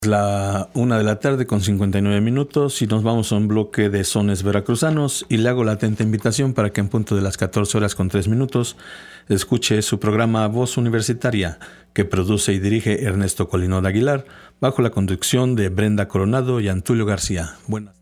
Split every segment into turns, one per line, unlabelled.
La 1:00 con 59 minutos y nos vamos a un bloque de sones veracruzanos y le hago la atenta invitación para que en punto de las 14 con 3 minutos escuche su programa Voz Universitaria, que produce y dirige Ernesto Colinón Aguilar, bajo la conducción de Brenda Coronado y Antulio García. Buenas.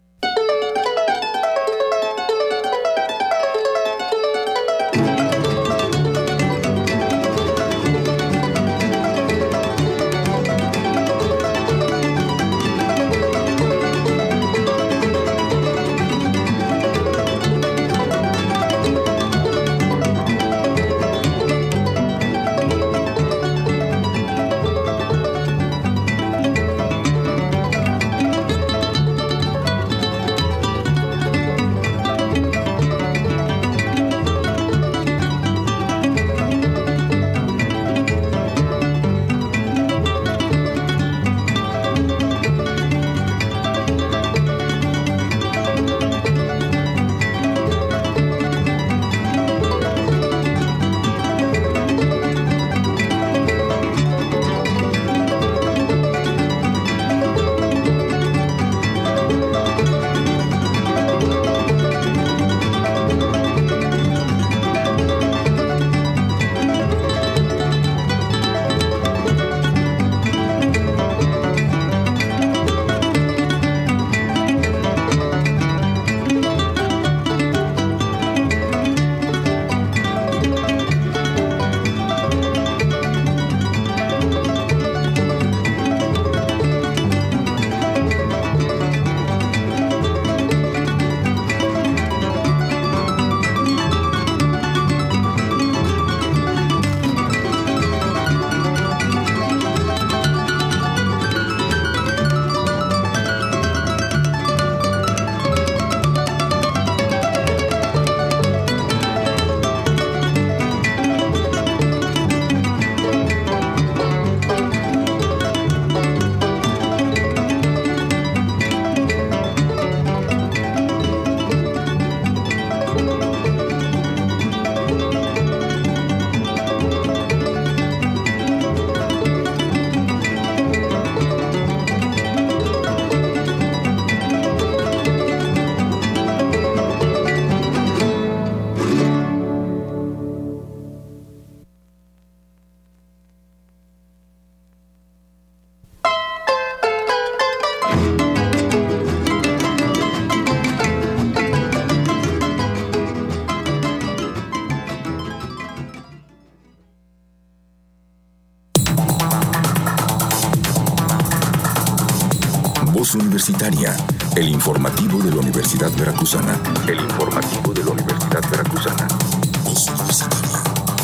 Universitaria, el informativo de la Universidad Veracruzana. El informativo de la Universidad Veracruzana. Voz Universitaria.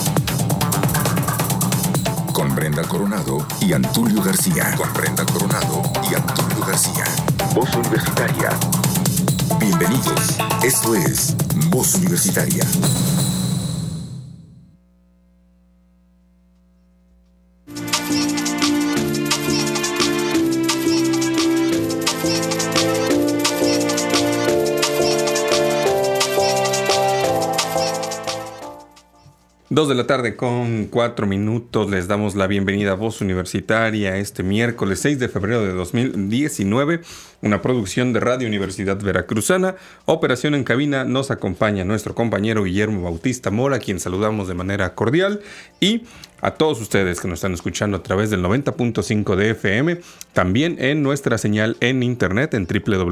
Con Brenda Coronado y Antulio García. Voz Universitaria. Bienvenidos. Esto es Voz Universitaria.
Dos de la tarde con 4 minutos, les damos la bienvenida a Voz Universitaria este miércoles 6 de febrero de 2019, una producción de Radio Universidad Veracruzana. Operación en cabina, nos acompaña nuestro compañero Guillermo Bautista Mora, a quien saludamos de manera cordial, y a todos ustedes que nos están escuchando a través del 90.5 de FM, también en nuestra señal en internet en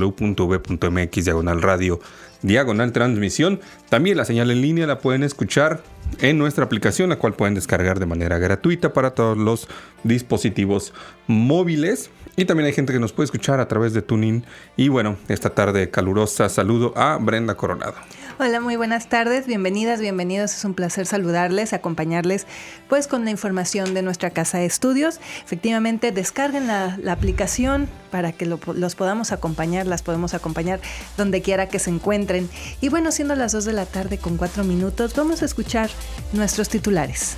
www.v.mx/radio/transmisión. También la señal en línea la pueden escuchar en nuestra aplicación, la cual pueden descargar de manera gratuita para todos los dispositivos móviles. Y también hay gente que nos puede escuchar a través de TuneIn. Y bueno, esta tarde calurosa saludo a Brenda Coronado.
Hola, muy buenas tardes, bienvenidas, bienvenidos. Es un placer saludarles, acompañarles pues con la información de nuestra casa de estudios. Efectivamente, descarguen la aplicación para que los podamos acompañar, las podemos acompañar donde quiera que se encuentren. Y bueno, siendo las 2 de la tarde con 4 minutos, vamos a escuchar nuestros titulares.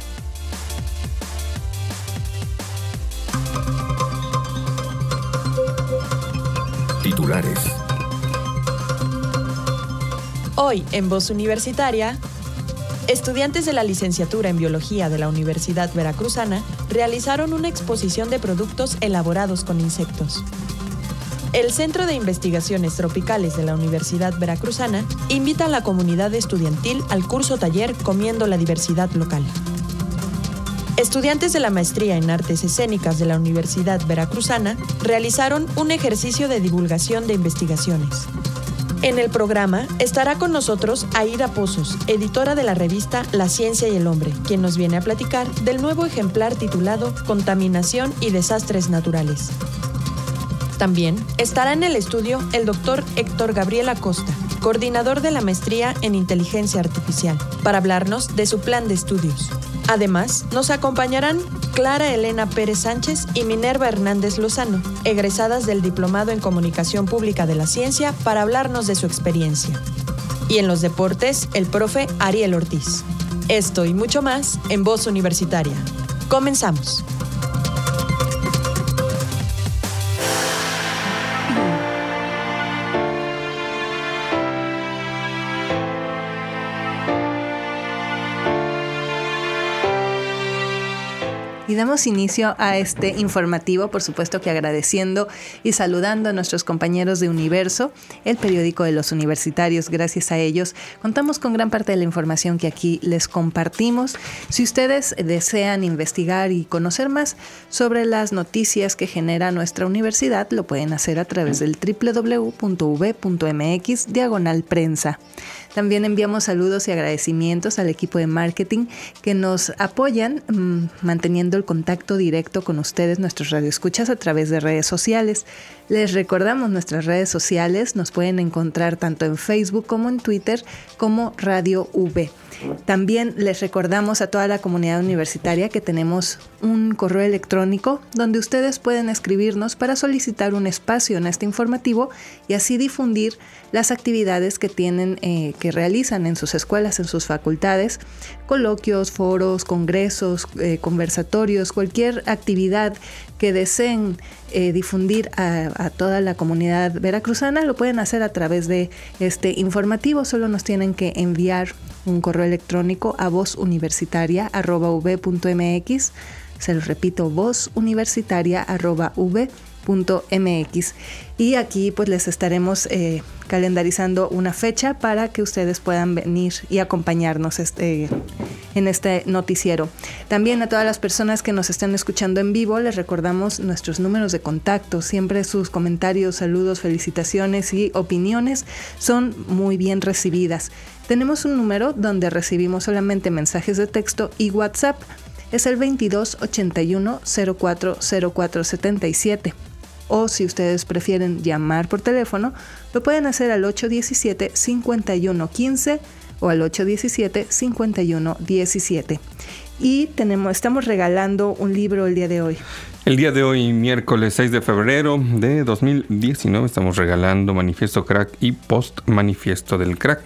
Hoy en Voz Universitaria,
Estudiantes de la licenciatura en Biología de la Universidad Veracruzana realizaron una exposición de productos elaborados con insectos. El Centro de Investigaciones Tropicales de la Universidad Veracruzana invita a la comunidad estudiantil al curso taller Comiendo la Diversidad Local. Estudiantes de la Maestría en Artes Escénicas de la Universidad Veracruzana realizaron un ejercicio de divulgación de investigaciones. En el programa estará con nosotros Aida Pozos, editora de la revista La Ciencia y el Hombre, quien nos viene a platicar del nuevo ejemplar titulado Contaminación y Desastres Naturales. También estará en el estudio el doctor Héctor Gabriel Acosta, coordinador de la Maestría en Inteligencia Artificial, para hablarnos de su plan de estudios. Además, nos acompañarán Clara Elena Pérez Sánchez y Minerva Hernández Lozano, egresadas del Diplomado en Comunicación Pública de la Ciencia, para hablarnos de su experiencia. Y en los deportes, el profe Ariel Ortiz. Esto y mucho más en Voz Universitaria. Comenzamos.
Y damos inicio a este informativo, por supuesto que agradeciendo y saludando a nuestros compañeros de Universo, el periódico de los universitarios. Gracias a ellos contamos con gran parte de la información que aquí les compartimos. Si ustedes desean investigar y conocer más sobre las noticias que genera nuestra universidad, lo pueden hacer a través del www.uv.mx/prensa. También enviamos saludos y agradecimientos al equipo de marketing que nos apoyan manteniendo el contacto directo con ustedes, nuestros radioescuchas, a través de redes sociales. Les recordamos nuestras redes sociales, nos pueden encontrar tanto en Facebook como en Twitter como Radio V. También les recordamos a toda la comunidad universitaria que tenemos un correo electrónico donde ustedes pueden escribirnos para solicitar un espacio en este informativo y así difundir las actividades que tienen, que realizan en sus escuelas, en sus facultades, coloquios, foros, congresos, conversatorios, cualquier actividad que deseen difundir a toda la comunidad veracruzana, lo pueden hacer a través de este informativo. Solo nos tienen que enviar un correo electrónico a vozuniversitaria@v.mx. Se los repito, vozuniversitaria@v.mx. Y aquí pues les estaremos calendarizando una fecha para que ustedes puedan venir y acompañarnos en este noticiero. También a todas las personas que nos están escuchando en vivo les recordamos nuestros números de contacto. Siempre sus comentarios, saludos, felicitaciones y opiniones son muy bien recibidas. Tenemos un número donde recibimos solamente mensajes de texto y WhatsApp. Es el 22 81 04 04 77. O si ustedes prefieren llamar por teléfono, lo pueden hacer al 817-5115 o al 817-5117. Y estamos regalando un libro el día de hoy.
El día de hoy, miércoles 6 de febrero de 2019, estamos regalando Manifiesto Crack y Post Manifiesto del Crack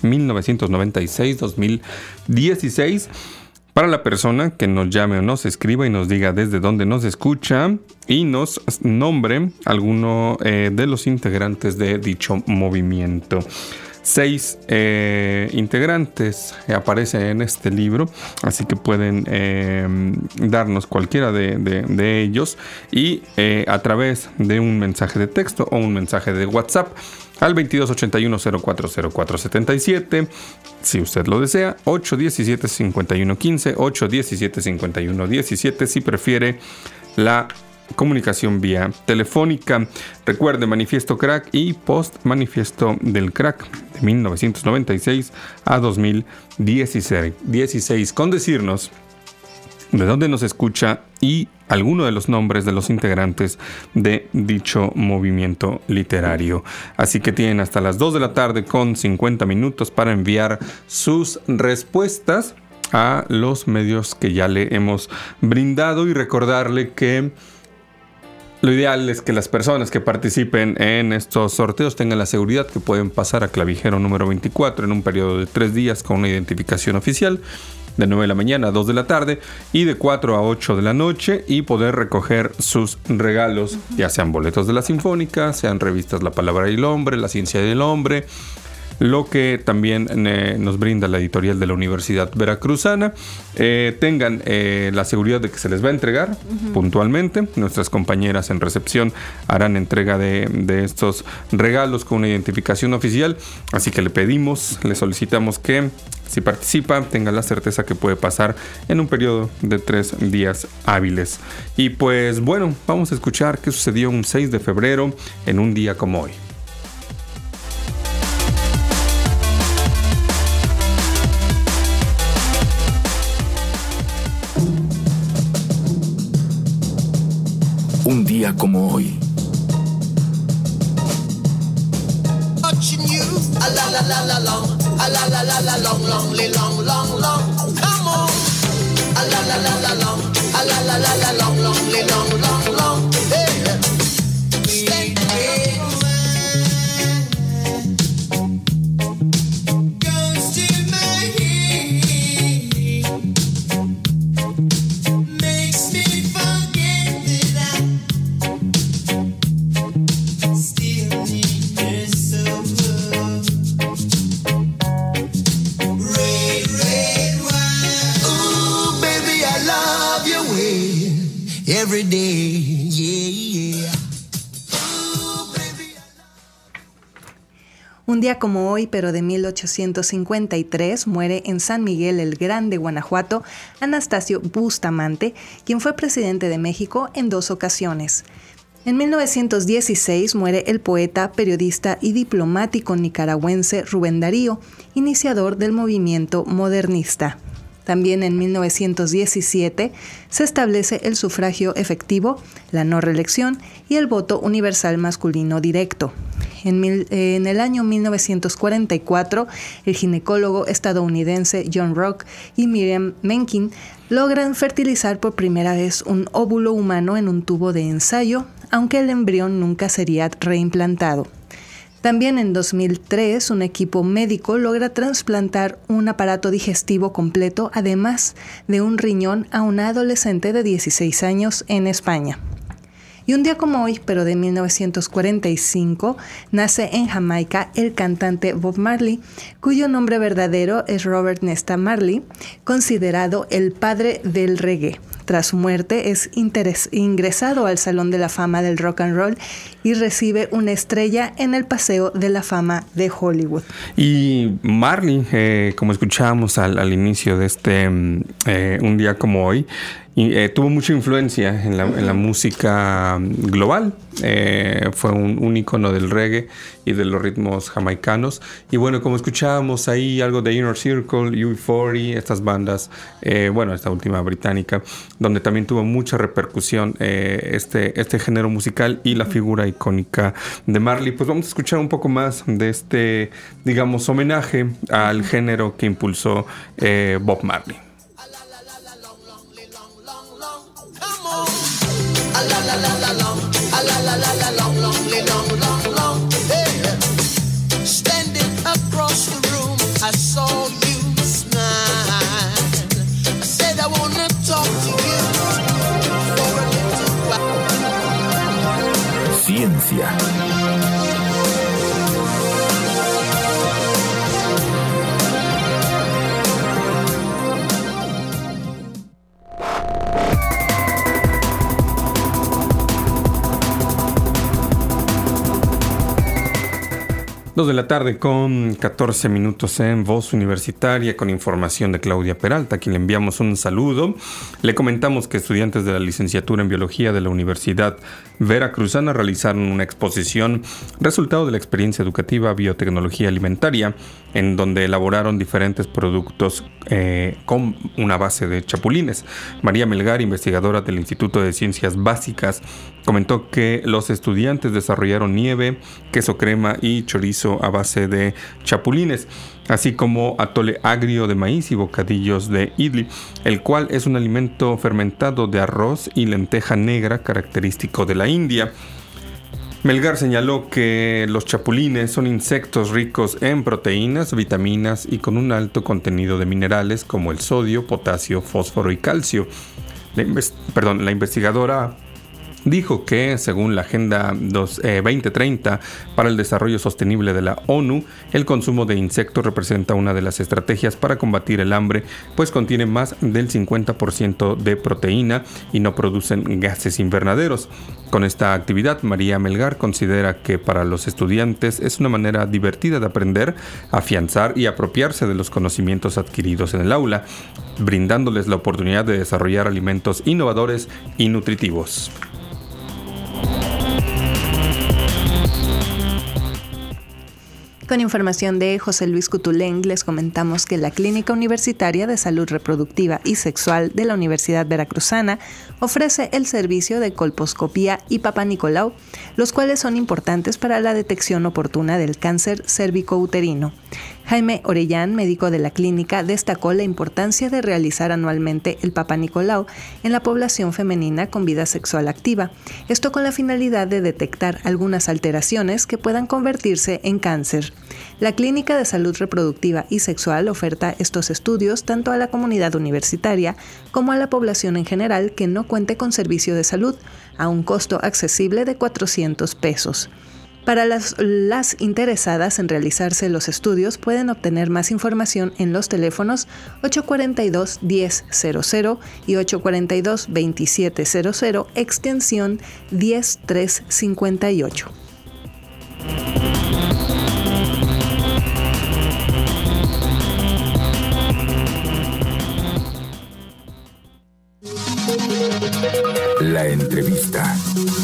1996-2016. Para la persona que nos llame o nos escriba y nos diga desde dónde nos escucha y nos nombre alguno de los integrantes de dicho movimiento. 6 integrantes aparecen en este libro, así que pueden darnos cualquiera de ellos y a través de un mensaje de texto o un mensaje de WhatsApp al 2281-040477, si usted lo desea, 817-5115, 817-5117, si prefiere la comunicación vía telefónica. Recuerde, Manifiesto Crack y Post Manifiesto del Crack de 1996 a 2016. Con decirnos de dónde nos escucha y alguno de los nombres de los integrantes de dicho movimiento literario. Así que tienen hasta las 2 de la tarde con 50 minutos para enviar sus respuestas a los medios que ya le hemos brindado y recordarle que lo ideal es que las personas que participen en estos sorteos tengan la seguridad que pueden pasar a clavijero número 24 en un periodo de 3 días con una identificación oficial, de 9 de la mañana a 2 de la tarde y de 4 a 8 de la noche, y poder recoger sus regalos, ya sean boletos de la Sinfónica, sean revistas La Palabra y el Hombre, La Ciencia y el Hombre, lo que también nos brinda la editorial de la Universidad Veracruzana. Tengan la seguridad de que se les va a entregar puntualmente. Nuestras compañeras en recepción harán entrega de estos regalos con una identificación oficial, así que le solicitamos que si participa tenga la certeza que puede pasar en un periodo de 3 días hábiles. Y pues bueno, vamos a escuchar qué sucedió un 6 de febrero en un día como hoy.
Un día como hoy.
Every day, yeah, yeah.
Un día como hoy, pero de 1853, muere en San Miguel el Grande, Guanajuato, Anastasio Bustamante, quien fue presidente de México en 2 ocasiones. En 1916 muere el poeta, periodista y diplomático nicaragüense Rubén Darío, iniciador del movimiento modernista. También en 1917 se establece el sufragio efectivo, la no reelección y el voto universal masculino directo. En el año 1944, el ginecólogo estadounidense John Rock y Miriam Menken logran fertilizar por primera vez un óvulo humano en un tubo de ensayo, aunque el embrión nunca sería reimplantado. También en 2003, un equipo médico logra trasplantar un aparato digestivo completo, además de un riñón, a una adolescente de 16 años en España. Y un día como hoy, pero de 1945, nace en Jamaica el cantante Bob Marley, cuyo nombre verdadero es Robert Nesta Marley, considerado el padre del reggae. Tras su muerte es ingresado al Salón de la Fama del Rock and Roll y recibe una estrella en el Paseo de la Fama de Hollywood.
Y Marley, como escuchábamos al inicio de un día como hoy, tuvo mucha influencia en la música global. Fue un ícono del reggae y de los ritmos jamaicanos. Y bueno, como escuchábamos ahí algo de Inner Circle, UB40, estas bandas, esta última británica, donde también tuvo mucha repercusión este género musical y la figura icónica de Marley. Pues vamos a escuchar un poco más de este, digamos, homenaje al género que impulsó Bob Marley.
Standing across the room, I saw you smile. I said I wanna talk to you for a little while.
Ciencia.
Dos de la tarde con 14 minutos en Voz Universitaria, con información de Claudia Peralta, a quien le enviamos un saludo. Le comentamos que estudiantes de la licenciatura en Biología de la Universidad Veracruzana realizaron una exposición resultado de la experiencia educativa Biotecnología Alimentaria, en donde elaboraron diferentes productos con una base de chapulines. María Melgar, investigadora del Instituto de Ciencias Básicas, comentó que los estudiantes desarrollaron nieve, queso crema y chorizo a base de chapulines, así como atole agrio de maíz y bocadillos de idli, el cual es un alimento fermentado de arroz y lenteja negra característico de la India. Melgar señaló que los chapulines son insectos ricos en proteínas, vitaminas y con un alto contenido de minerales como el sodio, potasio, fósforo y calcio. La investigadora dijo que, según la Agenda 2030 para el Desarrollo Sostenible de la ONU, el consumo de insectos representa una de las estrategias para combatir el hambre, pues contiene más del 50% de proteína y no producen gases invernaderos. Con esta actividad, María Melgar considera que para los estudiantes es una manera divertida de aprender, afianzar y apropiarse de los conocimientos adquiridos en el aula, brindándoles la oportunidad de desarrollar alimentos innovadores y nutritivos.
Con información de José Luis Cutuleng, les comentamos que la Clínica Universitaria de Salud Reproductiva y Sexual de la Universidad Veracruzana ofrece el servicio de colposcopía y Papanicolau, los cuales son importantes para la detección oportuna del cáncer cérvico-uterino. Jaime Orellán, médico de la clínica, destacó la importancia de realizar anualmente el Papanicolau en la población femenina con vida sexual activa, esto con la finalidad de detectar algunas alteraciones que puedan convertirse en cáncer. La Clínica de Salud Reproductiva y Sexual oferta estos estudios tanto a la comunidad universitaria como a la población en general que no cuente con servicio de salud, a un costo accesible de 400 pesos. Para las interesadas en realizarse los estudios pueden obtener más información en los teléfonos 842-1000 y 842-2700, extensión 10358.
La entrevista.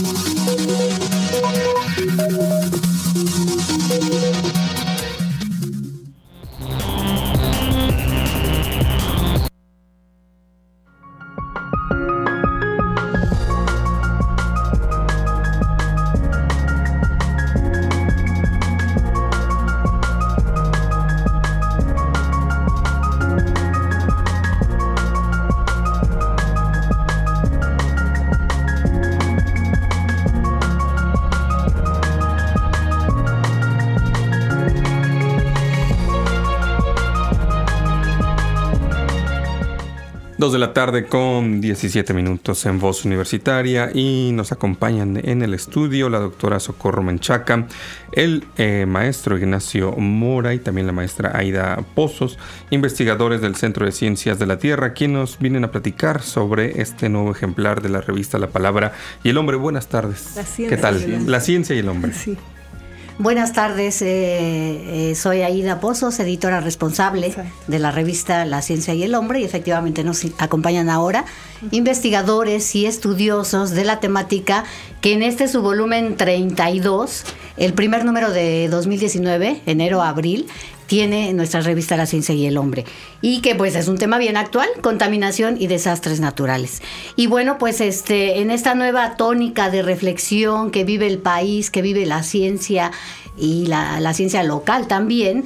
Dos de la tarde con 17 minutos en Voz Universitaria, y nos acompañan en el estudio la doctora Socorro Menchaca, el maestro Ignacio Mora y también la maestra Aida Pozos, investigadores del Centro de Ciencias de la Tierra, quienes nos vienen a platicar sobre este nuevo ejemplar de la revista La Palabra y el Hombre. Buenas tardes. ¿Qué tal? La ciencia y el hombre.
Sí.
Buenas tardes, soy Aida Pozos, editora responsable de la revista La Ciencia y el Hombre, y efectivamente nos acompañan ahora investigadores y estudiosos de la temática que en este su volumen 32, el primer número de 2019, enero a abril, tiene nuestra revista La Ciencia y el Hombre, y que pues es un tema bien actual: contaminación y desastres naturales. Y bueno, pues en esta nueva tónica de reflexión que vive el país, que vive la ciencia y la ciencia local también,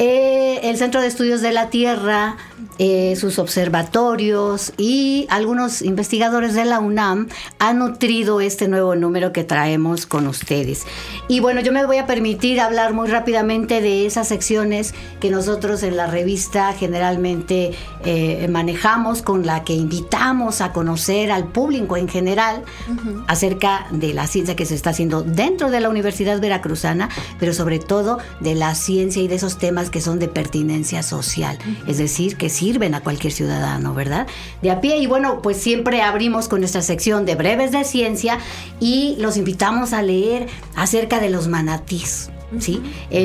el Centro de Estudios de la Tierra, sus observatorios y algunos investigadores de la UNAM han nutrido este nuevo número que traemos con ustedes. Y bueno, yo me voy a permitir hablar muy rápidamente de esas secciones que nosotros en la revista generalmente manejamos, con la que invitamos a conocer al público en general acerca de la ciencia que se está haciendo dentro de la Universidad Veracruzana, pero sobre todo de la ciencia y de esos temas que son de pertinencia social, es decir, que sirven a cualquier ciudadano, ¿verdad? De a pie. Y bueno, pues siempre abrimos con nuestra sección de breves de ciencia y los invitamos a leer acerca de los manatís. ¿Sí?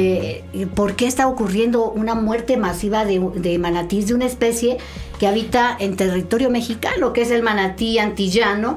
¿Por qué está ocurriendo una muerte masiva de manatís, de una especie que habita en territorio mexicano, que es el manatí antillano,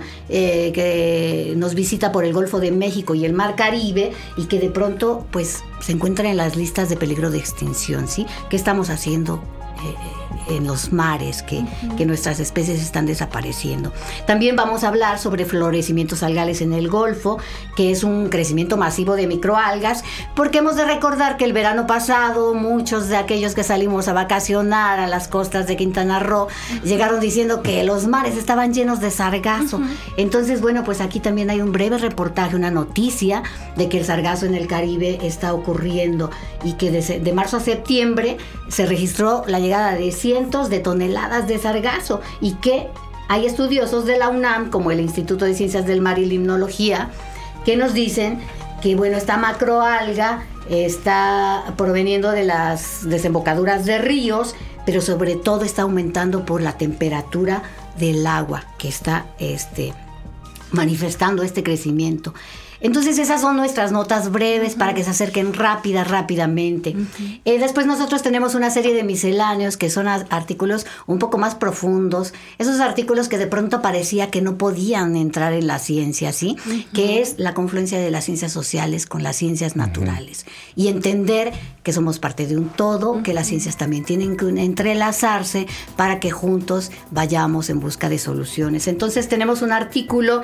que nos visita por el Golfo de México y el Mar Caribe, y que de pronto pues se encuentra en las listas de peligro de extinción? ¿Sí? ¿Qué estamos haciendo en los mares que nuestras especies están desapareciendo? También vamos a hablar sobre florecimientos algales en el Golfo, que es un crecimiento masivo de microalgas, porque hemos de recordar que el verano pasado muchos de aquellos que salimos a vacacionar a las costas de Quintana Roo llegaron diciendo que los mares estaban llenos de sargazo. Entonces, bueno, pues aquí también hay un breve reportaje, una noticia de que el sargazo en el Caribe está ocurriendo, y que de marzo a septiembre se registró la llegada de cientos de toneladas de sargazo, y que hay estudiosos de la UNAM, como el Instituto de Ciencias del Mar y Limnología, que nos dicen que, bueno, esta macroalga está proveniendo de las desembocaduras de ríos, pero sobre todo está aumentando por la temperatura del agua que está manifestando este crecimiento. Entonces esas son nuestras notas breves para que se acerquen rápidamente. Después nosotros tenemos una serie de misceláneos que son artículos un poco más profundos, esos artículos que de pronto parecía que no podían entrar en la ciencia, ¿sí? Que es la confluencia de las ciencias sociales con las ciencias naturales y entender que somos parte de un todo, que las ciencias también tienen que entrelazarse para que juntos vayamos en busca de soluciones. Entonces tenemos un artículo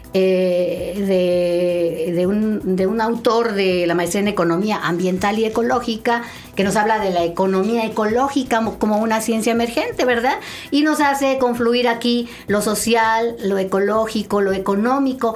de un autor de la maestría en Economía Ambiental y Ecológica, que nos habla de la economía ecológica como una ciencia emergente, ¿verdad? Y nos hace confluir aquí lo social, lo ecológico, lo económico.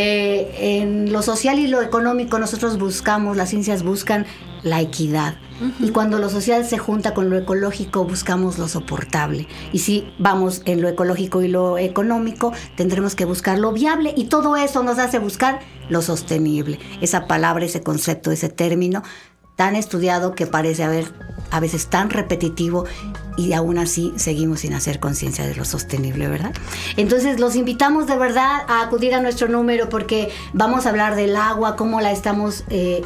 En lo social y lo económico nosotros buscamos, las ciencias buscan la equidad. Y cuando lo social se junta con lo ecológico, buscamos lo soportable. Y si vamos en lo ecológico y lo económico, tendremos que buscar lo viable, y todo eso nos hace buscar lo sostenible. Esa palabra, ese concepto, ese término tan estudiado que parece a veces tan repetitivo, y aún así seguimos sin hacer conciencia de lo sostenible, ¿verdad? Entonces los invitamos de verdad a acudir a nuestro número, porque vamos a hablar del agua, cómo la estamos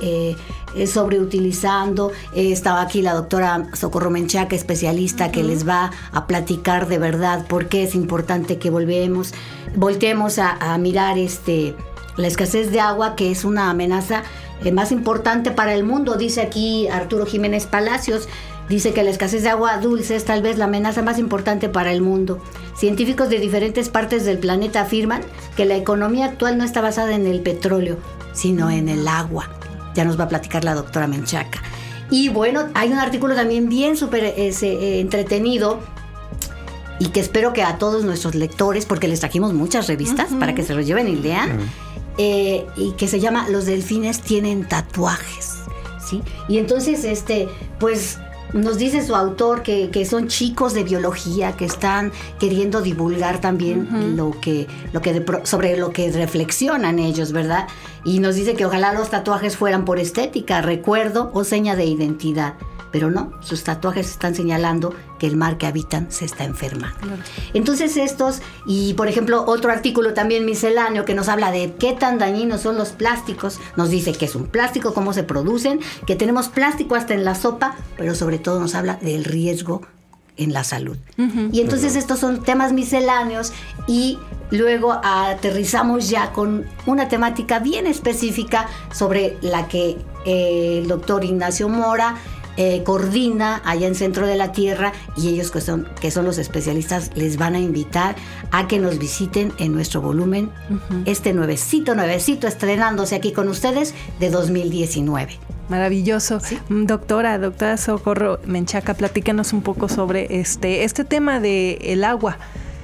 sobreutilizando. Estaba aquí la doctora Socorro Menchaca, especialista, que les va a platicar de verdad por qué es importante que volteemos a mirar la escasez de agua, que es una amenaza más importante para el mundo. Dice aquí Arturo Jiménez Palacios, dice que la escasez de agua dulce es tal vez la amenaza más importante para el mundo. Científicos de diferentes partes del planeta afirman que la economía actual no está basada en el petróleo, sino en el agua. Ya nos va a platicar la doctora Menchaca. Y bueno, hay un artículo también bien súper entretenido, y que espero que a todos nuestros lectores, porque les trajimos muchas revistas para que se los lleven y lean, y que se llama Los delfines tienen tatuajes, ¿sí? Y entonces pues nos dice su autor que son chicos de biología que están queriendo divulgar también sobre lo que reflexionan ellos, ¿verdad? Y nos dice que ojalá los tatuajes fueran por estética, recuerdo o seña de identidad. Pero no, sus tatuajes están señalando que el mar que habitan se está enfermando. Claro. Entonces y por ejemplo otro artículo también misceláneo que nos habla de qué tan dañinos son los plásticos, nos dice qué es un plástico, cómo se producen, que tenemos plástico hasta en la sopa, pero sobre todo nos habla del riesgo en la salud. Y entonces estos son temas misceláneos, y luego aterrizamos ya con una temática bien específica sobre la que el doctor Ignacio Mora coordina allá en Centro de la Tierra, y ellos que son los especialistas les van a invitar a que nos visiten en nuestro volumen nuevecito estrenándose aquí con ustedes de 2019.
Maravilloso. ¿Sí? Doctora Socorro Menchaca, platícanos un poco sobre este tema del agua.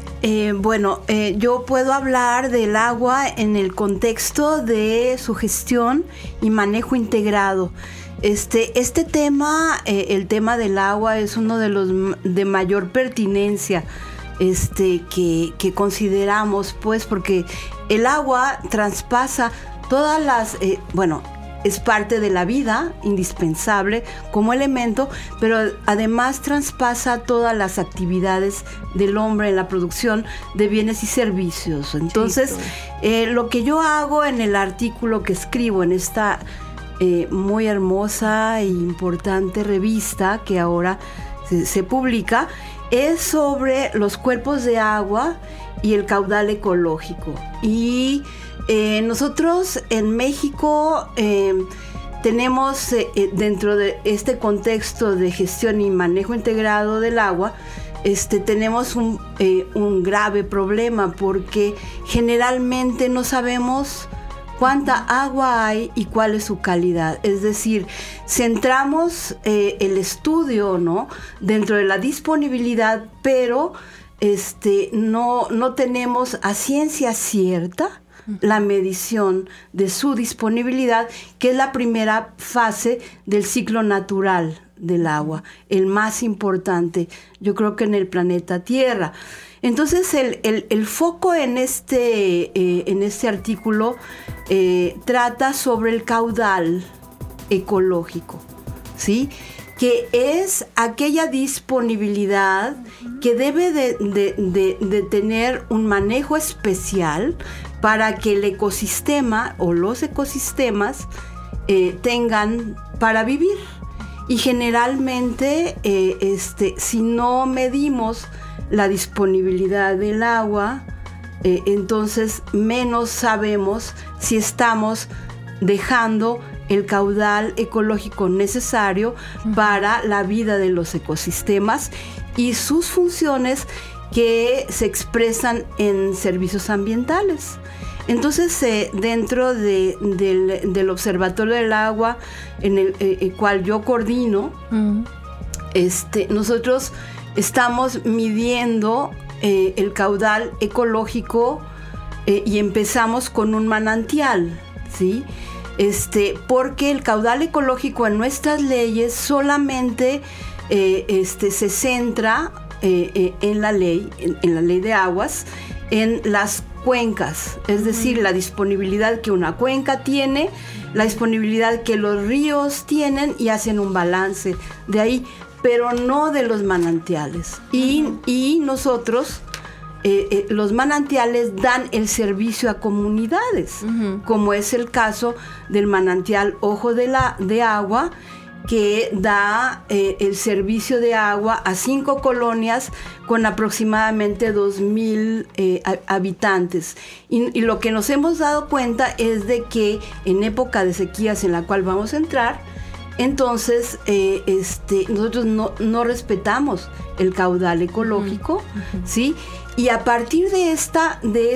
Yo puedo hablar del agua en el contexto de su gestión y manejo integrado. Este tema, el tema del agua, es uno de los de mayor pertinencia que consideramos, pues, porque el agua traspasa todas las, es parte de la vida, indispensable como elemento, pero además traspasa todas las actividades del hombre en la producción de bienes y servicios. Entonces, lo que yo hago en el artículo que escribo en esta muy hermosa e importante revista que ahora se publica, es sobre los cuerpos de agua y el caudal ecológico. Y nosotros en México tenemos, dentro de este contexto de gestión y manejo integrado del agua, tenemos un grave problema, porque generalmente no sabemos cuánta agua hay y cuál es su calidad. Es decir, centramos el estudio, ¿no?, dentro de la disponibilidad, pero no tenemos a ciencia cierta la medición de su disponibilidad, que es la primera fase del ciclo natural del agua, el más importante, yo creo que en el planeta Tierra. Entonces el foco en este artículo trata sobre el caudal ecológico, ¿sí? Que es aquella disponibilidad que debe de tener un manejo especial para que el ecosistema o los ecosistemas tengan para vivir. Y generalmente, si no medimos la disponibilidad del agua, entonces menos sabemos si estamos dejando el caudal ecológico necesario para la vida de los ecosistemas y sus funciones que se expresan en servicios ambientales. Entonces, dentro del Observatorio del Agua, en el cual yo coordino, nosotros estamos midiendo el caudal ecológico y empezamos con un manantial, ¿sí? Porque el caudal ecológico en nuestras leyes solamente se centra en la ley de aguas, en las cuencas, es decir, la disponibilidad que una cuenca tiene, la disponibilidad que los ríos tienen y hacen un balance de ahí, pero no de los manantiales. Y nosotros, los manantiales dan el servicio a comunidades, como es el caso del manantial Ojo de Agua, que da el servicio de agua a 5 colonias con aproximadamente 2,000 habitantes. Y lo que nos hemos dado cuenta es de que en época de sequías en la cual vamos a entrar, entonces nosotros no respetamos el caudal ecológico, ¿sí? Y a partir de esta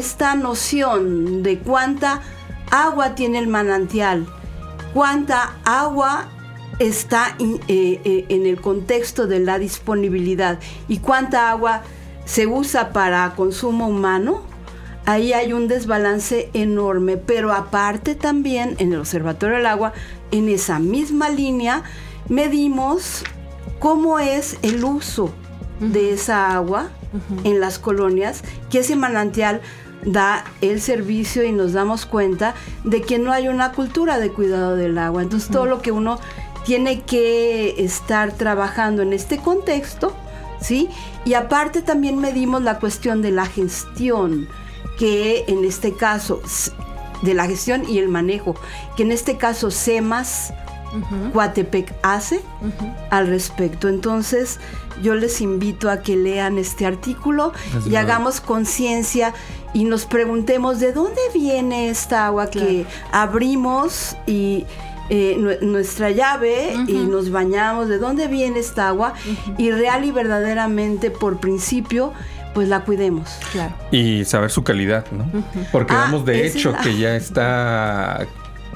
noción de cuánta agua tiene el manantial, cuánta agua está en el contexto de la disponibilidad y cuánta agua se usa para consumo humano, ahí hay un desbalance enorme. Pero aparte también en el Observatorio del Agua, en esa misma línea, medimos cómo es el uso de esa agua en las colonias, que ese manantial da el servicio, y nos damos cuenta de que no hay una cultura de cuidado del agua. Entonces todo lo que uno tiene que estar trabajando en este contexto, ¿sí? Y aparte también medimos la cuestión de la gestión, que en este caso, de la gestión y el manejo, que en este caso CEMAS Coatepec hace al respecto. Entonces yo les invito a que lean este artículo y hagamos conciencia y nos preguntemos de dónde viene esta agua que abrimos y nuestra llave y nos bañamos, de dónde viene esta agua, y real y verdaderamente por principio pues la cuidemos. Claro.
Y saber su calidad, ¿no? Porque damos de hecho que ya está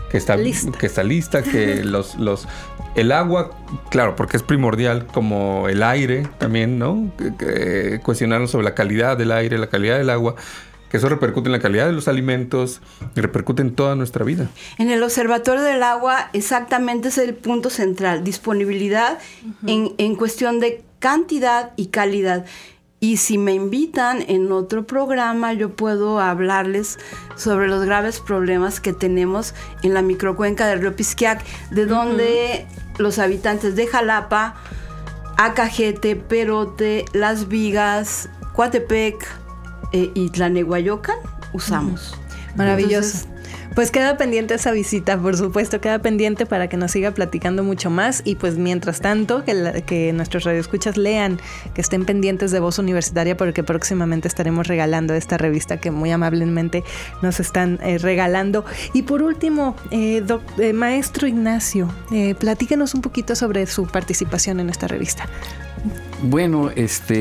lista, que el agua, claro, porque es primordial, como el aire también, ¿no? Cuestionarnos sobre la calidad del aire, la calidad del agua, que eso repercute en la calidad de los alimentos y repercute en toda nuestra vida.
En el Observatorio del Agua exactamente es el punto central, disponibilidad en cuestión de cantidad y calidad. Y si me invitan en otro programa, yo puedo hablarles sobre los graves problemas que tenemos en la microcuenca del río Pisquiac, de donde los habitantes de Jalapa, Acajete, Perote, Las Vigas, Coatepec y Tlanehuayocan usamos.
Maravilloso.
Entonces,
pues queda pendiente esa visita, por supuesto, queda pendiente para que nos siga platicando mucho más. Y pues mientras tanto, que nuestros radioescuchas lean, que estén pendientes de Voz Universitaria, porque próximamente estaremos regalando esta revista que muy amablemente nos están regalando. Y por último, maestro Ignacio, platíquenos un poquito sobre su participación en esta revista.
Bueno,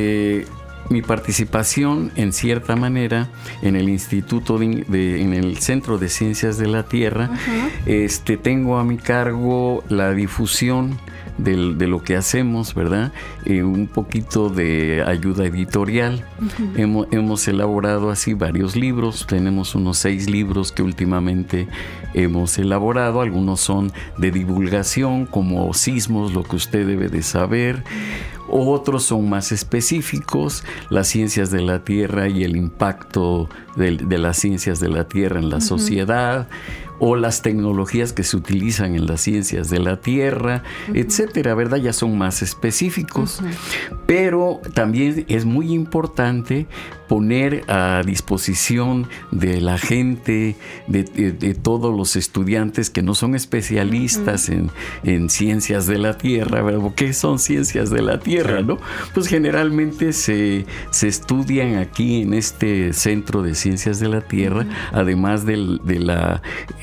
mi participación, en cierta manera, en el Instituto en el Centro de Ciencias de la Tierra, tengo a mi cargo la difusión de lo que hacemos, ¿verdad? Un poquito de ayuda editorial. Hemos elaborado así varios libros. Tenemos unos 6 libros que últimamente hemos elaborado. Algunos son de divulgación, como Sismos, lo que usted debe de saber. Otros son más específicos, las ciencias de la Tierra y el impacto de las ciencias de la Tierra en la sociedad, o las tecnologías que se utilizan en las ciencias de la Tierra, etcétera, ¿verdad? Ya son más específicos. Pero también es muy importante poner a disposición de la gente, de todos los estudiantes que no son especialistas en ciencias de la Tierra, ¿verdad? ¿Qué son ciencias de la Tierra, no? Pues generalmente se estudian aquí en este Centro de Ciencias de la Tierra, además de la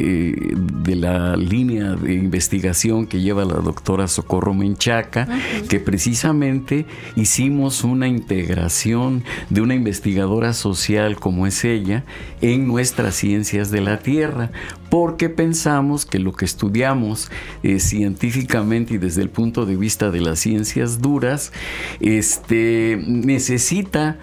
línea de investigación que lleva la doctora Socorro Menchaca, que precisamente hicimos una integración de una investigadora social como es ella en nuestras ciencias de la Tierra, porque pensamos que lo que estudiamos científicamente y desde el punto de vista de las ciencias duras necesita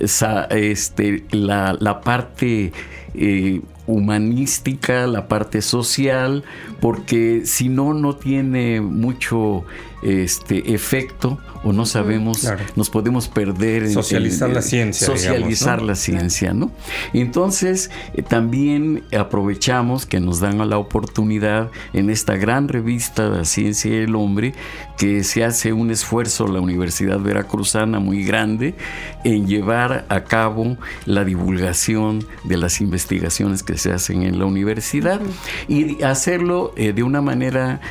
la parte humanística, la parte social, porque si no tiene mucho efecto, o no sabemos, nos podemos perder en
socializar la ciencia,
digamos, ¿no? La ciencia, ¿no? Entonces también aprovechamos que nos dan la oportunidad en esta gran revista La Ciencia y el Hombre, que se hace un esfuerzo la Universidad Veracruzana muy grande en llevar a cabo la divulgación de las investigaciones que se hacen en la universidad y hacerlo de una manera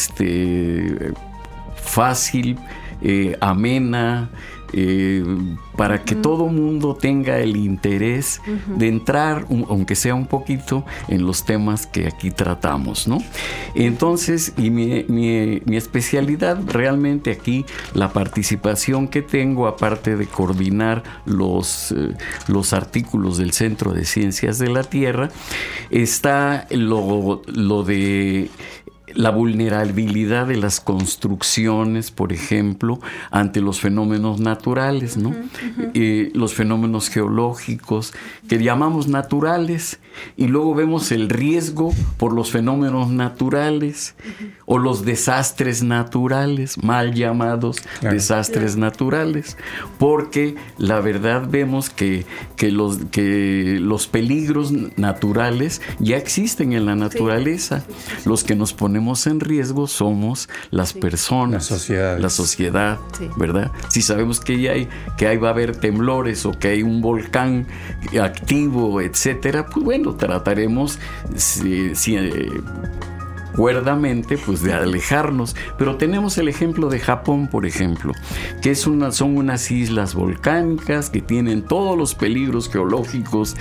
fácil, amena, para que todo mundo tenga el interés de entrar, aunque sea un poquito, en los temas que aquí tratamos, ¿no? Entonces, y mi especialidad realmente aquí, la participación que tengo, aparte de coordinar los artículos del Centro de Ciencias de la Tierra, está lo de la vulnerabilidad de las construcciones, por ejemplo, ante los fenómenos naturales, ¿no? Los fenómenos geológicos que llamamos naturales, y luego vemos el riesgo por los fenómenos naturales o los desastres naturales, mal llamados desastres naturales, porque la verdad vemos que los peligros naturales ya existen en la naturaleza. Los que nos ponemos en riesgo somos las personas, la sociedad, ¿verdad? Si sabemos que ahí va a haber temblores o que hay un volcán activo, etcétera, pues bueno, trataremos cuerdamente pues de alejarnos. Pero tenemos el ejemplo de Japón, por ejemplo, que son unas islas volcánicas que tienen todos los peligros geológicos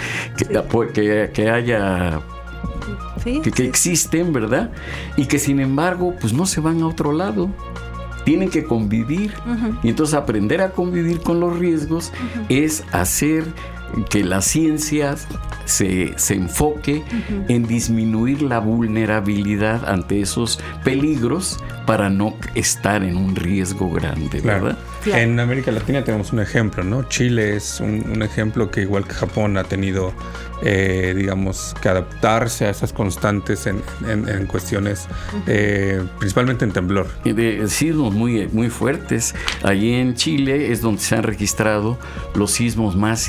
que existen, ¿verdad? Y que sin embargo pues no se van a otro lado. Tienen que convivir. Y entonces aprender a convivir con los riesgos es hacer que la ciencia se enfoque en disminuir la vulnerabilidad ante esos peligros para no estar en un riesgo grande, ¿verdad?
Claro. En América Latina tenemos un ejemplo, ¿no? Chile es un ejemplo que, igual que Japón, ha tenido digamos, que adaptarse a esas constantes en cuestiones, principalmente en temblor.
De sismos muy, muy fuertes. Allí en Chile es donde se han registrado los sismos más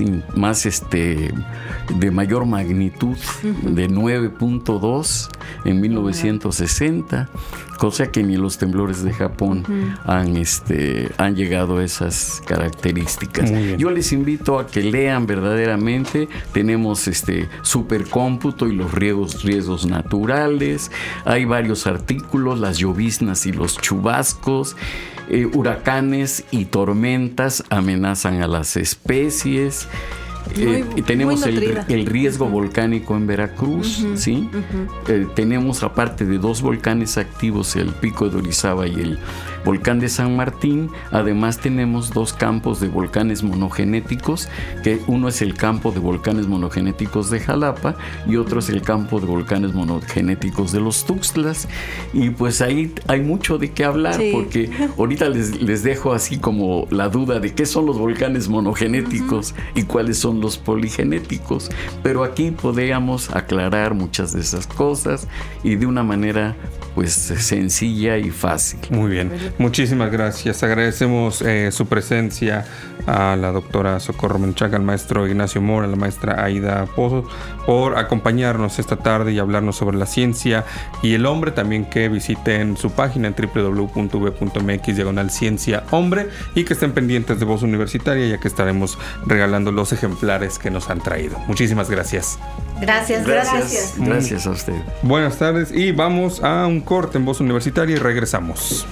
de mayor magnitud, de 9.2 en 1960, cosa que ni los temblores de Japón han llegado a esas características. Yo les invito a que lean verdaderamente. Tenemos supercómputo y los riesgos naturales. Hay varios artículos, las lloviznas y los chubascos. Huracanes y tormentas amenazan a las especies. Tenemos el riesgo volcánico en Veracruz, ¿sí? Tenemos, aparte de 2 volcanes activos tenemos el Pico de Orizaba y el volcán de San Martín. Además tenemos 2 campos de volcanes monogenéticos, que uno es el campo de volcanes monogenéticos de Jalapa y otro es el campo de volcanes monogenéticos de los Tuxtlas. Y pues ahí hay mucho de qué hablar, porque ahorita les dejo así como la duda de qué son los volcanes monogenéticos y cuáles son los poligenéticos. Pero aquí podríamos aclarar muchas de esas cosas y de una manera pues sencilla y fácil.
Muy bien, muchísimas gracias. Agradecemos su presencia a la doctora Socorro Menchaca, al maestro Ignacio Mora, a la maestra Aida Pozos, por acompañarnos esta tarde y hablarnos sobre la ciencia y el hombre. También que visiten su página en www.v.mx/ciencia hombre y que estén pendientes de Voz Universitaria, ya que estaremos regalando los ejemplares que nos han traído. Muchísimas gracias.
Gracias.
Gracias a usted.
Buenas tardes y vamos a un corte en Voz Universitaria y regresamos.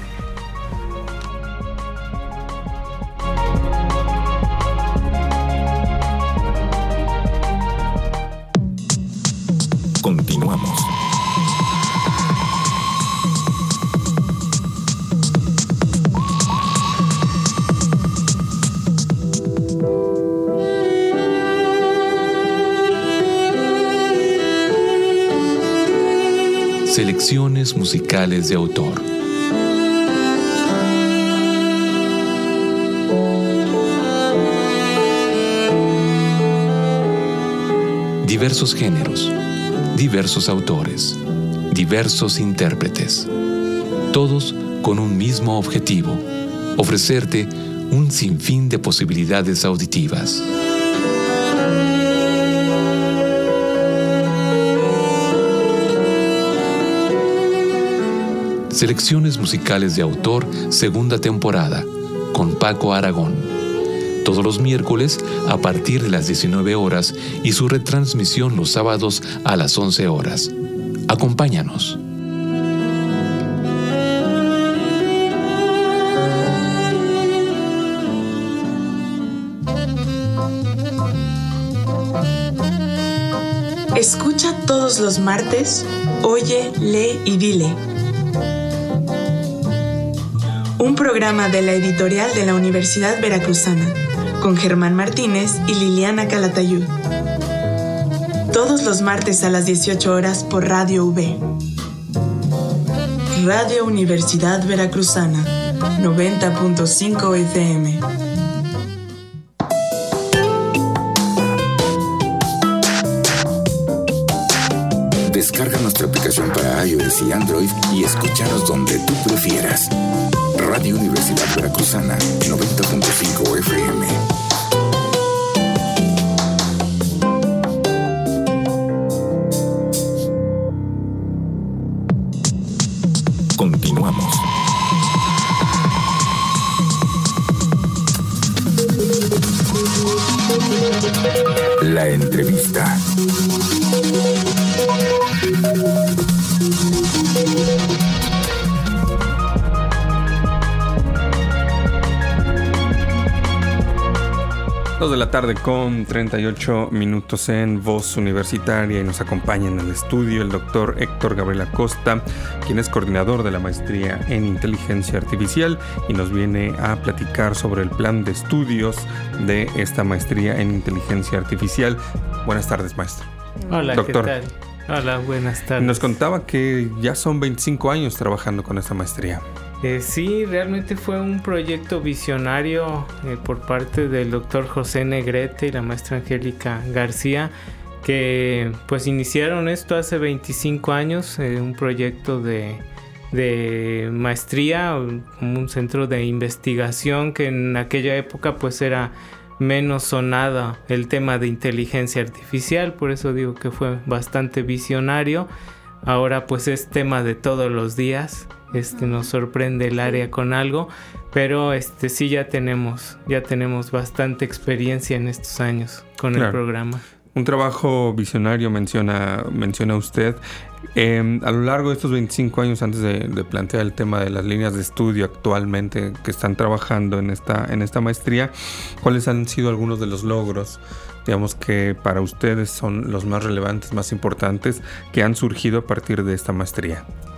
Continuamos. Selecciones musicales de autor. Diversos géneros, diversos autores, diversos intérpretes, todos con un mismo objetivo: ofrecerte un sinfín de posibilidades auditivas. Selecciones musicales de autor, segunda temporada, con Paco Aragón. Todos los miércoles a partir de las 19 horas y su retransmisión los sábados a las 11 horas. Acompáñanos.
Escucha todos los martes, Oye, lee y dile. Un programa de la editorial de la Universidad Veracruzana, con Germán Martínez y Liliana Calatayud. Todos los martes a las 18 horas por Radio UV. Radio Universidad Veracruzana, 90.5 FM.
Descarga nuestra aplicación para iOS y Android y escúchanos donde tú prefieras. Radio Universidad Veracruzana, 90.5 FM. Continuamos. La entrevista.
De la tarde con 38 minutos en Voz Universitaria y nos acompaña en el estudio el doctor Héctor Gabriel Acosta, quien es coordinador de la maestría en inteligencia artificial y nos viene a platicar sobre el plan de estudios de esta maestría en inteligencia artificial. Buenas tardes, maestro.
Hola,
doctor.
¿qué tal? Hola, buenas tardes.
Nos contaba que ya son 25 años trabajando con esta maestría.
Sí, realmente fue un proyecto visionario por parte del doctor José Negrete y la maestra Angélica García, que pues iniciaron esto hace 25 años, un proyecto de maestría, un centro de investigación que en aquella época pues era menos sonada el tema de inteligencia artificial, por eso digo que fue bastante visionario. Ahora pues es tema de todos los días. Nos sorprende el área con algo, pero sí ya tenemos bastante experiencia en estos años con el programa.
Un trabajo visionario menciona usted. A lo largo de estos 25 años, antes de plantear el tema de las líneas de estudio actualmente que están trabajando en esta maestría, ¿cuáles han sido algunos de los logros, digamos, que para ustedes son los más relevantes, más importantes, que han surgido a partir de esta maestría?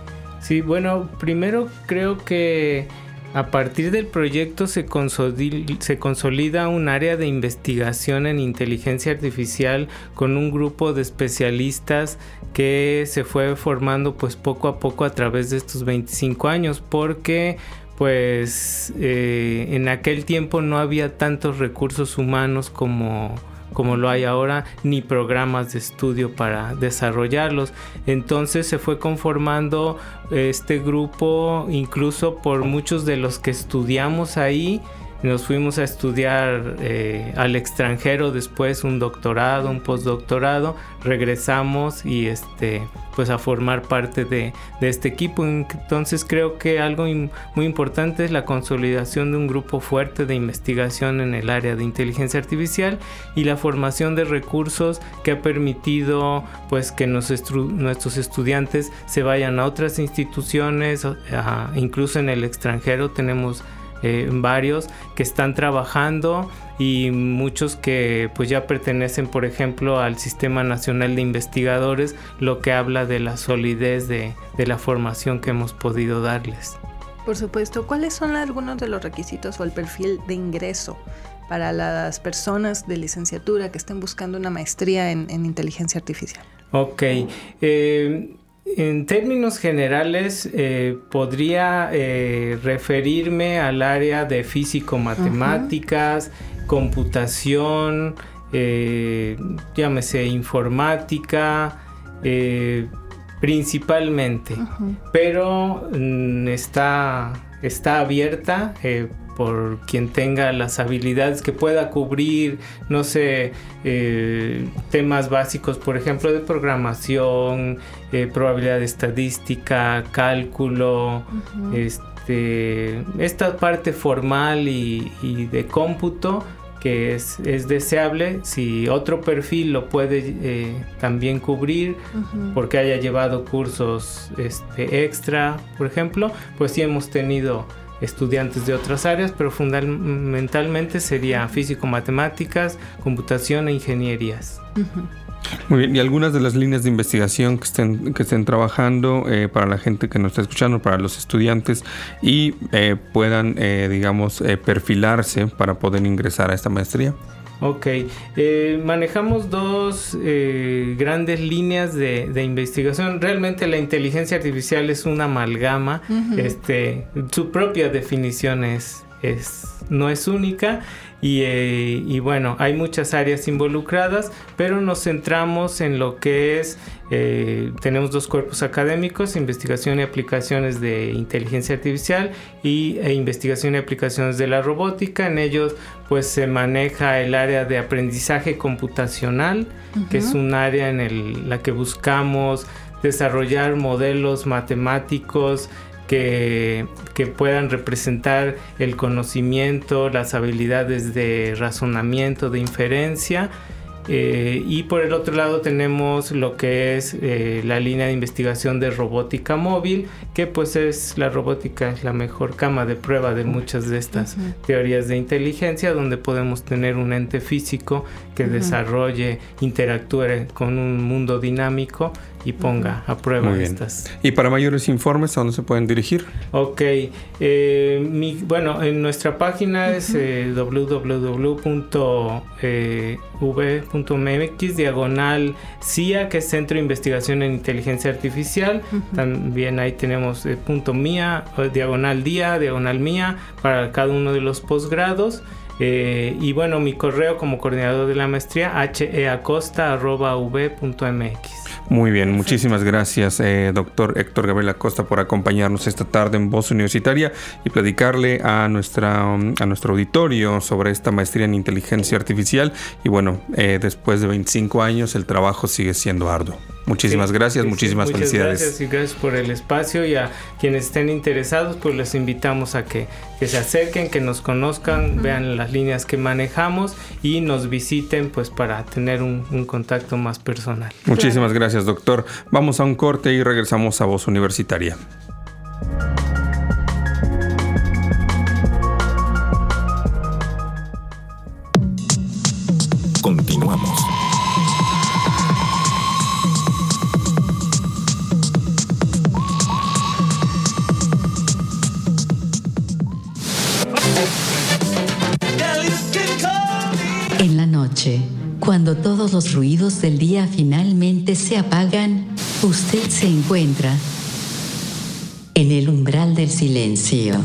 Sí, bueno, primero creo que a partir del proyecto se consolida un área de investigación en inteligencia artificial con un grupo de especialistas que se fue formando pues poco a poco a través de estos 25 años, porque pues en aquel tiempo no había tantos recursos humanos como lo hay ahora, ni programas de estudio para desarrollarlos. Entonces se fue conformando este grupo, incluso por muchos de los que estudiamos ahí. Nos fuimos a estudiar al extranjero, después un doctorado, un postdoctorado, regresamos y pues a formar parte de este equipo. Entonces creo que algo muy importante es la consolidación de un grupo fuerte de investigación en el área de inteligencia artificial y la formación de recursos que ha permitido pues que nuestros estudiantes se vayan a otras instituciones, incluso en el extranjero tenemos varios que están trabajando y muchos que pues ya pertenecen, por ejemplo, al Sistema Nacional de Investigadores, lo que habla de la solidez de la formación que hemos podido darles.
Por supuesto. ¿Cuáles son algunos de los requisitos o el perfil de ingreso para las personas de licenciatura que estén buscando una maestría en inteligencia artificial?
Ok. En términos generales, podría referirme al área de físico-matemáticas, computación, llámese informática, principalmente, pero está abierta por quien tenga las habilidades que pueda cubrir, no sé, temas básicos, por ejemplo, de programación, probabilidad estadística, cálculo, esta parte formal y de cómputo que es deseable. Si otro perfil lo puede también cubrir, porque haya llevado cursos extra, por ejemplo, pues sí hemos tenido estudiantes de otras áreas, pero fundamentalmente sería físico-matemáticas, computación e ingenierías.
Muy bien, y algunas de las líneas de investigación que estén trabajando para la gente que nos está escuchando, para los estudiantes, y puedan, perfilarse para poder ingresar a esta maestría.
Ok, manejamos dos grandes líneas de investigación. Realmente la inteligencia artificial es una amalgama. Su propia definición no es única. Y bueno, hay muchas áreas involucradas, pero nos centramos en lo que es, tenemos dos cuerpos académicos, investigación y aplicaciones de inteligencia artificial e investigación y aplicaciones de la robótica. En ellos pues se maneja el área de aprendizaje computacional, que es un área en la que buscamos desarrollar modelos matemáticos que puedan representar el conocimiento, las habilidades de razonamiento, de inferencia. Y por el otro lado tenemos lo que es la línea de investigación de robótica móvil, que pues la robótica es la mejor cama de prueba de muchas de estas teorías de inteligencia, donde podemos tener un ente físico que desarrolle, interactúe con un mundo dinámico y ponga a prueba estas.
¿Y para mayores informes a dónde se pueden dirigir?
Ok, en nuestra página es www.v.mx/CIA, que es Centro de Investigación en Inteligencia Artificial. También ahí tenemos .mia, /mía, para cada uno de los posgrados. Y bueno, mi correo como coordinador de la maestría, heacosta@v.mx.
Muy bien, muchísimas gracias, doctor Héctor Gabriel Acosta, por acompañarnos esta tarde en Voz Universitaria y platicarle a nuestro auditorio sobre esta maestría en inteligencia artificial. Y bueno, después de 25 años el trabajo sigue siendo arduo. Muchísimas gracias, muchísimas felicidades.
Gracias y gracias por el espacio, y a quienes estén interesados pues les invitamos a que se acerquen, que nos conozcan, vean las líneas que manejamos y nos visiten pues para tener un contacto más personal.
Muchísimas gracias, doctor. Vamos a un corte y regresamos a Voz Universitaria.
Continuamos.
noche, cuando todos los ruidos del día finalmente se apagan, usted se encuentra en el umbral del silencio.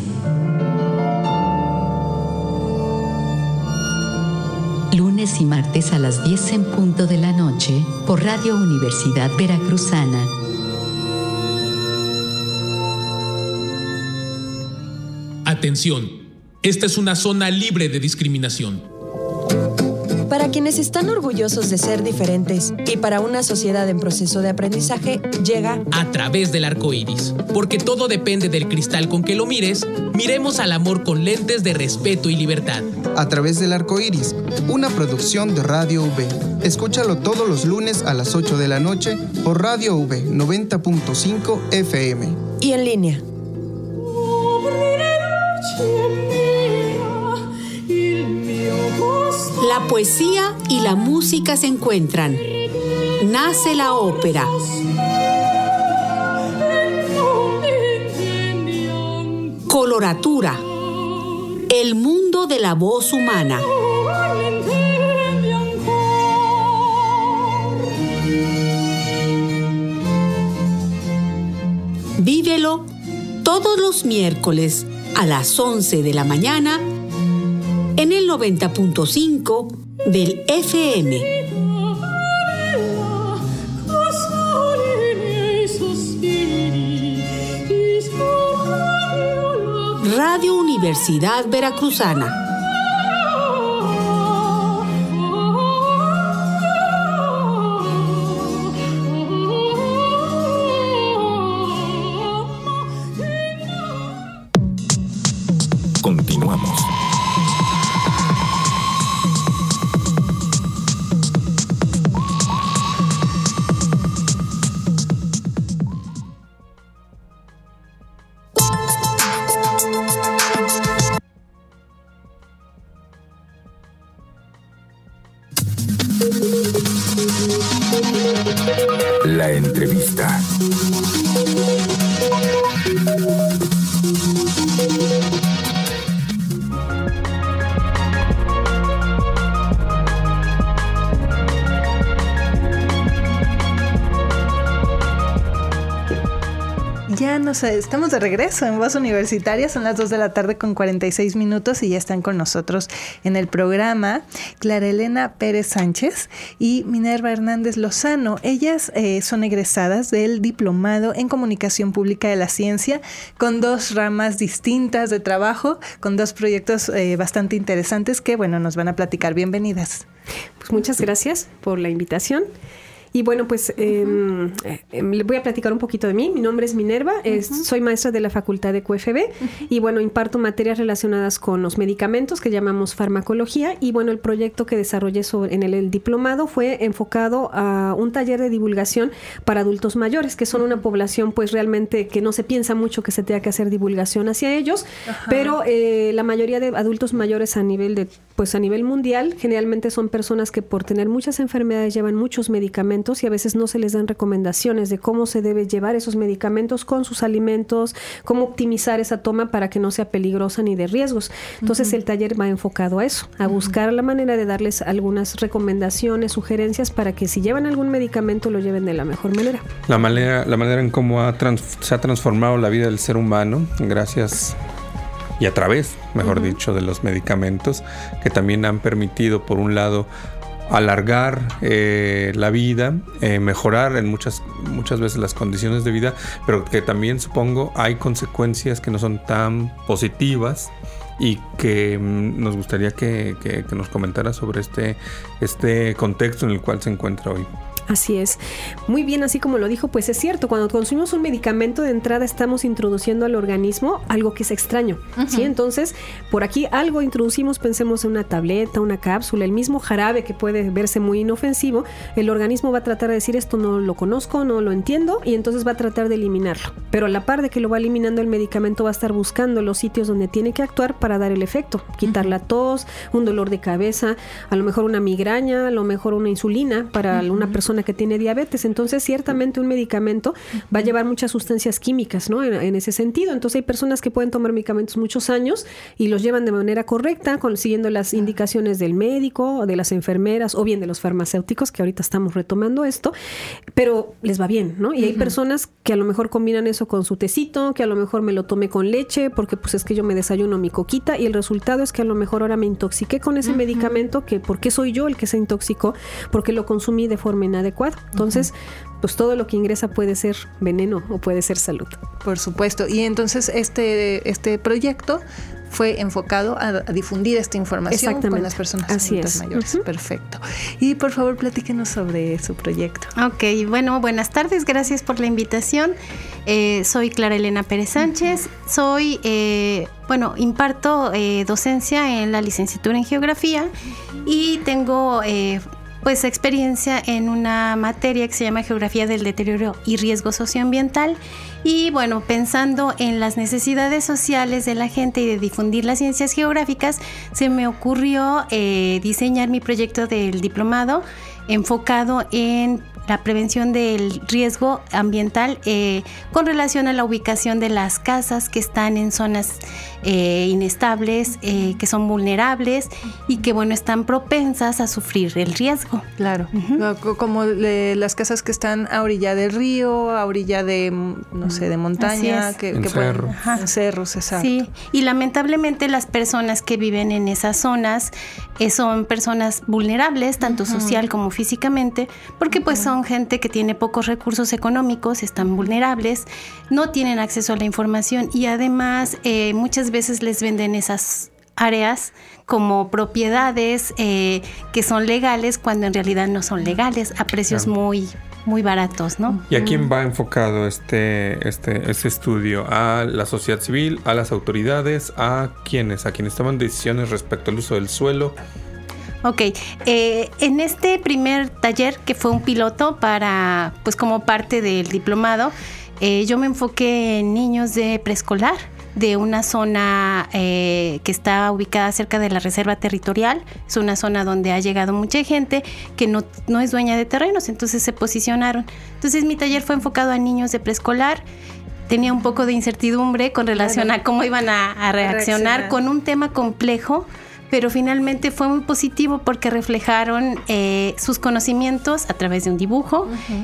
Lunes y martes a las 10 en punto de la noche por Radio Universidad Veracruzana.
Atención, esta es una zona libre de discriminación.
Para quienes están orgullosos de ser diferentes y para una sociedad en proceso de aprendizaje, llega
A través del arco iris. Porque todo depende del cristal con que lo mires, miremos al amor con lentes de respeto y libertad.
A través del arco iris, una producción de Radio V. Escúchalo todos los lunes a las 8 de la noche por Radio V 90.5 FM.
y en línea.
La poesía y la música se encuentran. Nace la ópera. Coloratura. El mundo de la voz humana. Vívelo todos los miércoles a las 11 de la mañana en el 90.5 del FM. Radio Universidad Veracruzana.
Continuamos. La entrevista.
Ya estamos de regreso en Voz Universitaria, son las 2 de la tarde con 46 minutos y ya están con nosotros en el programa Clara Elena Pérez Sánchez y Minerva Hernández Lozano. Ellas son egresadas del Diplomado en Comunicación Pública de la Ciencia, con 2 ramas distintas de trabajo, con 2 proyectos bastante interesantes que, bueno, nos van a platicar. Bienvenidas.
Pues muchas gracias por la invitación. Y bueno, pues le voy a platicar un poquito de mí. Mi nombre es Minerva, soy maestra de la Facultad de QFB y bueno, imparto materias relacionadas con los medicamentos que llamamos farmacología. Y bueno, el proyecto que desarrollé en el diplomado fue enfocado a un taller de divulgación para adultos mayores, que son una población pues realmente que no se piensa mucho que se tenga que hacer divulgación hacia ellos. Ajá. Pero la mayoría de adultos mayores a nivel mundial generalmente son personas que por tener muchas enfermedades llevan muchos medicamentos y a veces no se les dan recomendaciones de cómo se debe llevar esos medicamentos con sus alimentos, cómo optimizar esa toma para que no sea peligrosa ni de riesgos. Entonces el taller va enfocado a eso, a buscar la manera de darles algunas recomendaciones, sugerencias para que si llevan algún medicamento lo lleven de la mejor manera.
La manera en cómo se ha transformado la vida del ser humano gracias y a través, mejor dicho, de los medicamentos que también han permitido, por un lado, alargar la vida, mejorar en muchas veces las condiciones de vida, pero que también supongo hay consecuencias que no son tan positivas y que nos gustaría que nos comentara sobre este contexto en el cual se encuentra hoy.
Así es. Muy bien, así como lo dijo, pues es cierto, cuando consumimos un medicamento de entrada estamos introduciendo al organismo algo que es extraño, ¿sí? Entonces, por aquí algo introducimos, pensemos en una tableta, una cápsula, el mismo jarabe que puede verse muy inofensivo, el organismo va a tratar de decir esto no lo conozco, no lo entiendo y entonces va a tratar de eliminarlo. Pero a la par de que lo va eliminando el medicamento va a estar buscando los sitios donde tiene que actuar para dar el efecto, quitar la tos, un dolor de cabeza, a lo mejor una migraña, a lo mejor una insulina para una persona persona que tiene diabetes. Entonces, ciertamente un medicamento va a llevar muchas sustancias químicas, ¿no? En ese sentido. Entonces, hay personas que pueden tomar medicamentos muchos años y los llevan de manera correcta, siguiendo las indicaciones del médico, o de las enfermeras, o bien de los farmacéuticos, que ahorita estamos retomando esto, pero les va bien, ¿no? Y hay personas que a lo mejor combinan eso con su tecito, que a lo mejor me lo tomé con leche, porque pues es que yo me desayuno mi coquita, y el resultado es que a lo mejor ahora me intoxiqué con ese medicamento, que ¿por qué soy yo el que se intoxicó? Porque lo consumí de forma inadecuada. Entonces, pues todo lo que ingresa puede ser veneno o puede ser salud.
Por supuesto. Y entonces este proyecto fue enfocado a difundir esta información con las personas adultas mayores. Perfecto. Y por favor, platíquenos sobre su proyecto.
Ok, bueno, buenas tardes, gracias por la invitación. Soy Clara Elena Pérez Sánchez, imparto docencia en la licenciatura en Geografía y tengo experiencia en una materia que se llama Geografía del Deterioro y Riesgo Socioambiental. Y bueno, pensando en las necesidades sociales de la gente y de difundir las ciencias geográficas, se me ocurrió diseñar mi proyecto del diplomado enfocado en la prevención del riesgo ambiental con relación a la ubicación de las casas que están en zonas inestables, que son vulnerables y que están propensas a sufrir el riesgo.
Claro, como las casas que están a orilla del río, a orilla de, de montaña,
en cerros.
En cerros, exacto.
Sí, y lamentablemente las personas que viven en esas zonas son personas vulnerables, tanto social como físicamente, porque pues son gente que tiene pocos recursos económicos, están vulnerables, no tienen acceso a la información y además muchas veces les venden esas áreas como propiedades que son legales cuando en realidad no son legales, a precios muy baratos, ¿no?
¿Y a quién va enfocado este estudio? ¿A la sociedad civil, a las autoridades, a quienes toman decisiones respecto al uso del suelo?
Ok, en este primer taller, que fue un piloto para, pues como parte del diplomado, yo me enfoqué en niños de preescolar, de una zona que está ubicada cerca de la reserva territorial. Es una zona donde ha llegado mucha gente que no es dueña de terrenos, entonces se posicionaron. Entonces mi taller fue enfocado a niños de preescolar. Tenía un poco de incertidumbre con relación a cómo iban a reaccionar con un tema complejo, pero finalmente fue muy positivo porque reflejaron sus conocimientos a través de un dibujo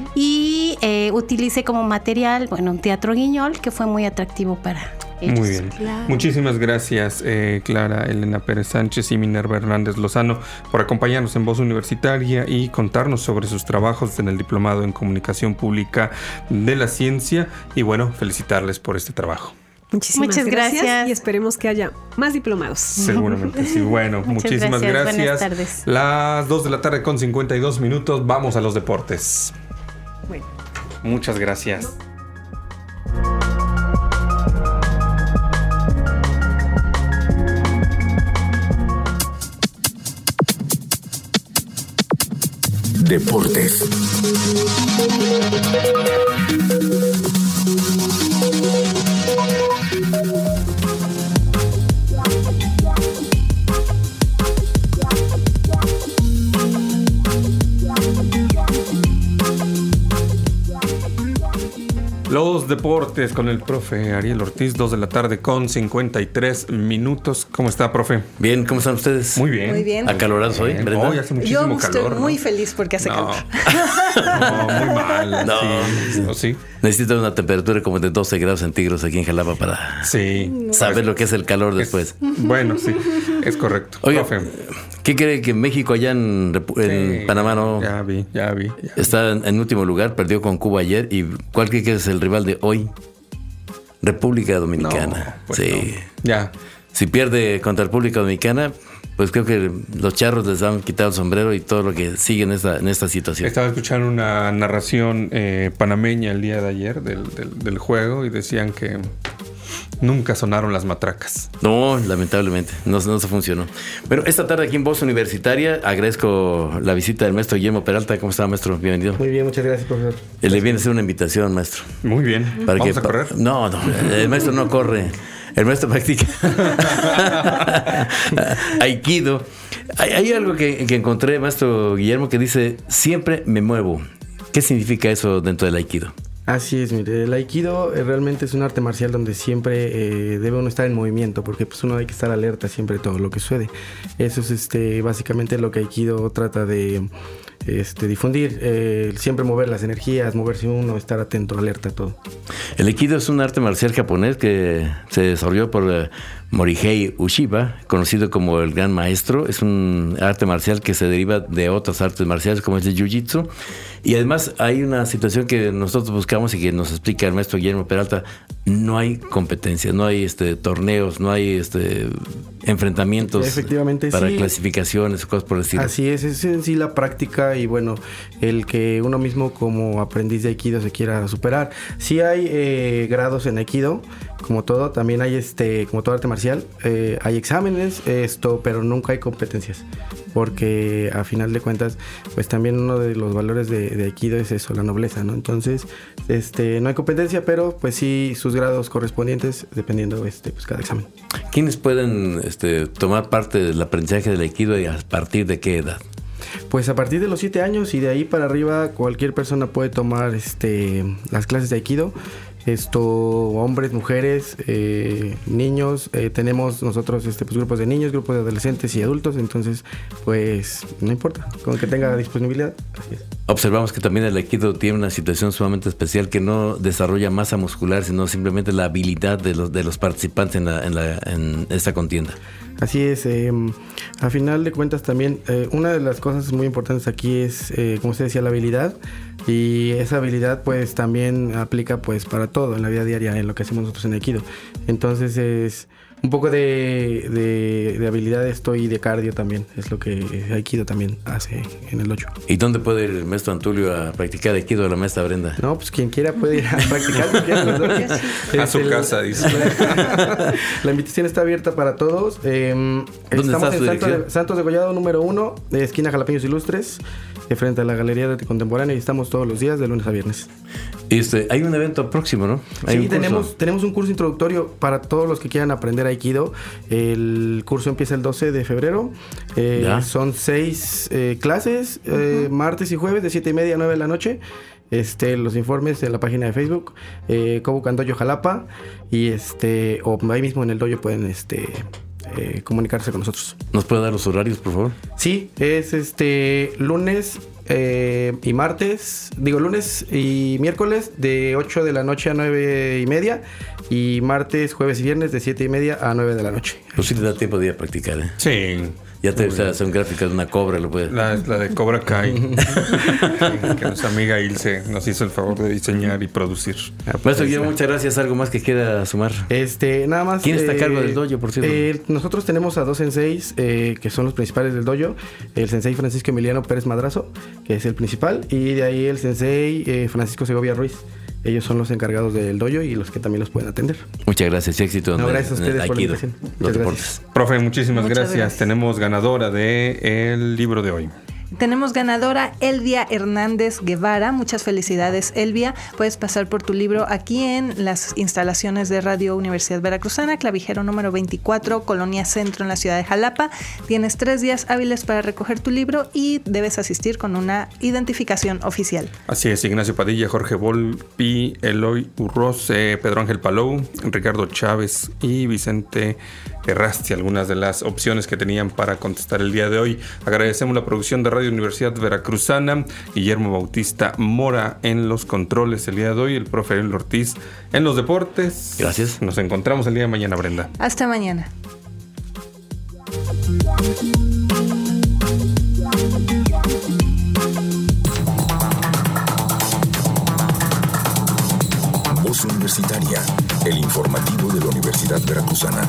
y utilicé como material, un teatro guiñol que fue muy atractivo para ellos.
Muy bien. Claro. Muchísimas gracias, Clara Elena Pérez Sánchez y Minerva Hernández Lozano, por acompañarnos en Voz Universitaria y contarnos sobre sus trabajos en el Diplomado en Comunicación Pública de la Ciencia. Y felicitarles por este trabajo.
Muchas gracias y esperemos que haya más diplomados.
Seguramente, sí. Muchísimas gracias.
Buenas tardes.
Las 2:52 p.m. Vamos a los deportes.
Bueno.
Muchas gracias.
Deportes.
Los deportes con el profe Ariel Ortiz, 2:53 p.m. ¿Cómo está, profe?
Bien, ¿cómo están ustedes?
Muy bien.
Muy bien.
¿Acalorados hoy, Brenda?
Hoy hace muchísimo calor.
Yo estoy muy feliz porque hace calor.
No, muy mal.
No.
Sí.
Necesito una temperatura como de 12 grados centígrados aquí en Jalapa para saber lo que es el calor después.
Bueno, sí, es correcto.
Oiga, profe, ¿qué cree que México allá en Panamá no?
Ya vi.
Está en último lugar, perdió con Cuba ayer. ¿Y cuál cree que es el rival de hoy? República Dominicana.
No, no. Ya.
Si pierde contra República Dominicana, pues creo que los charros les han quitado el sombrero y todo lo que sigue en esta situación.
Estaba escuchando una narración panameña el día de ayer del juego y decían que nunca sonaron las matracas.
No, lamentablemente, no se funcionó. Bueno, esta tarde aquí en Voz Universitaria agradezco la visita del maestro Guillermo Peralta. ¿Cómo está, maestro? Bienvenido.
Muy bien, muchas gracias, profesor.
Le viene a hacer una invitación, maestro.
Muy bien. ¿Vamos a correr?
No, el maestro no corre. El maestro practica Aikido. Hay algo que encontré, maestro Guillermo, que dice: siempre me muevo. ¿Qué significa eso dentro del Aikido?
Así es, mire, el Aikido realmente es un arte marcial donde siempre debe uno estar en movimiento, porque pues uno hay que estar alerta siempre de todo lo que sucede. Eso es básicamente lo que Aikido trata de difundir, siempre mover las energías, moverse uno, estar atento, alerta a todo.
El Aikido es un arte marcial japonés que se desarrolló por Morihei Ueshiba, conocido como el Gran Maestro. Es un arte marcial que se deriva de otras artes marciales como es el Jiu-Jitsu. Y además hay una situación que nosotros buscamos y que nos explica el maestro Guillermo Peralta. No hay competencias, no hay torneos, no hay enfrentamientos.
Efectivamente,
para
sí.
Clasificaciones o cosas por el estilo.
Así es en sí la práctica y bueno, el que uno mismo como aprendiz de Aikido se quiera superar. Sí hay grados en Aikido, como todo, también hay como todo arte marcial, hay exámenes, pero nunca hay competencias, porque a final de cuentas, pues también uno de los valores de Aikido es eso, la nobleza, ¿no? Entonces, no hay competencia, pero pues sí sus grados correspondientes, dependiendo pues cada examen.
¿Quiénes pueden tomar parte del aprendizaje del Aikido y a partir de qué edad?
Pues a partir de los 7 años y de ahí para arriba cualquier persona puede tomar las clases de Aikido. Hombres, mujeres, niños, tenemos nosotros pues, grupos de niños, grupos de adolescentes y adultos, entonces pues no importa, con que tenga disponibilidad, así es.
Observamos que también el Aikido tiene una situación sumamente especial que no desarrolla masa muscular, sino simplemente la habilidad de los participantes en esta contienda.
Así es, a final de cuentas también una de las cosas muy importantes aquí es, como usted decía, la habilidad, y esa habilidad pues también aplica pues para todo en la vida diaria, en lo que hacemos nosotros en Aikido. Entonces es un poco de habilidad y de cardio también, es lo que Aikido también hace en el dojo.
¿Y dónde puede ir el maestro Antulio a practicar Aikido o la maestra Brenda?
No, pues quien quiera puede ir a practicar.
A su casa, dice.
La invitación está abierta para todos.
¿Dónde
estamos
está
en Santos de Collado número 1, de esquina Jalapeños Ilustres, de frente a la Galería de Arte Contemporáneo, y estamos todos los días de lunes a viernes.
Hay un evento próximo, ¿no?
Sí, tenemos un curso introductorio para todos los que quieran aprender Aikido. El curso empieza el 12 de febrero. Son 6 clases, martes y jueves de 7:30 a 9 de la noche. Los informes en la página de Facebook, Kobukan Dojo Jalapa, y o ahí mismo en el dojo pueden comunicarse con nosotros.
¿Nos puede dar los horarios, por favor?
Sí, es lunes y martes, lunes y miércoles de 8 de la noche a 9:30, y martes, jueves y viernes de 7:30 a 9 de la noche.
Pues sí te da tiempo de ir a practicar, ¿eh?
Sí.
Ya te hacen gráficas de una cobra, lo puedes.
La de Cobra Kai, que nuestra amiga Ilse nos hizo el favor de diseñar y producir.
Maestro Guillermo, muchas gracias. ¿Algo más que quiera sumar?
Nada más.
¿Quién está a cargo del dojo, por cierto?
Nosotros tenemos a 2 senseis que son los principales del dojo. El sensei Francisco Emiliano Pérez Madrazo, que es el principal, y de ahí el sensei Francisco Segovia Ruiz. Ellos son los encargados del dojo y los que también los pueden atender.
Muchas gracias y éxito.
Gracias a ustedes por la invitación.
Los deportes.
Profe, muchísimas gracias. Tenemos ganadora del libro de hoy.
Tenemos ganadora Elvia Hernández Guevara. Muchas felicidades, Elvia. Puedes pasar por tu libro aquí en las instalaciones de Radio Universidad Veracruzana, Clavijero número 24, Colonia Centro, en la ciudad de Jalapa. Tienes 3 días hábiles para recoger tu libro y debes asistir con una identificación oficial.
Así es, Ignacio Padilla, Jorge Volpi, Eloy Urroce, Pedro Ángel Palou, Ricardo Chávez y Vicente Errasti, algunas de las opciones que tenían para contestar el día de hoy. Agradecemos la producción de Radio Universidad Veracruzana, Guillermo Bautista Mora en los controles el día de hoy, el profe Ariel Ortiz en los deportes.
Gracias.
Nos encontramos el día de mañana, Brenda.
Hasta mañana.
Voz Universitaria, el informativo de la Universidad Veracruzana.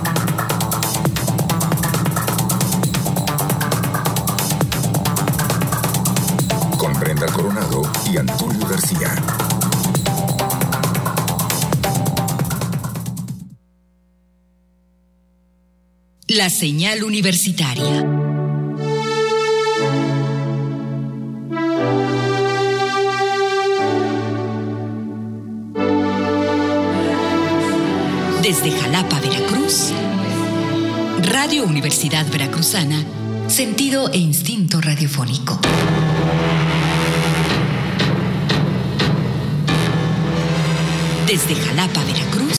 Con Brenda Coronado y Antulio García.
La señal universitaria. Desde Jalapa, Veracruz, Radio Universidad Veracruzana, sentido e instinto radiofónico. Desde Jalapa, Veracruz.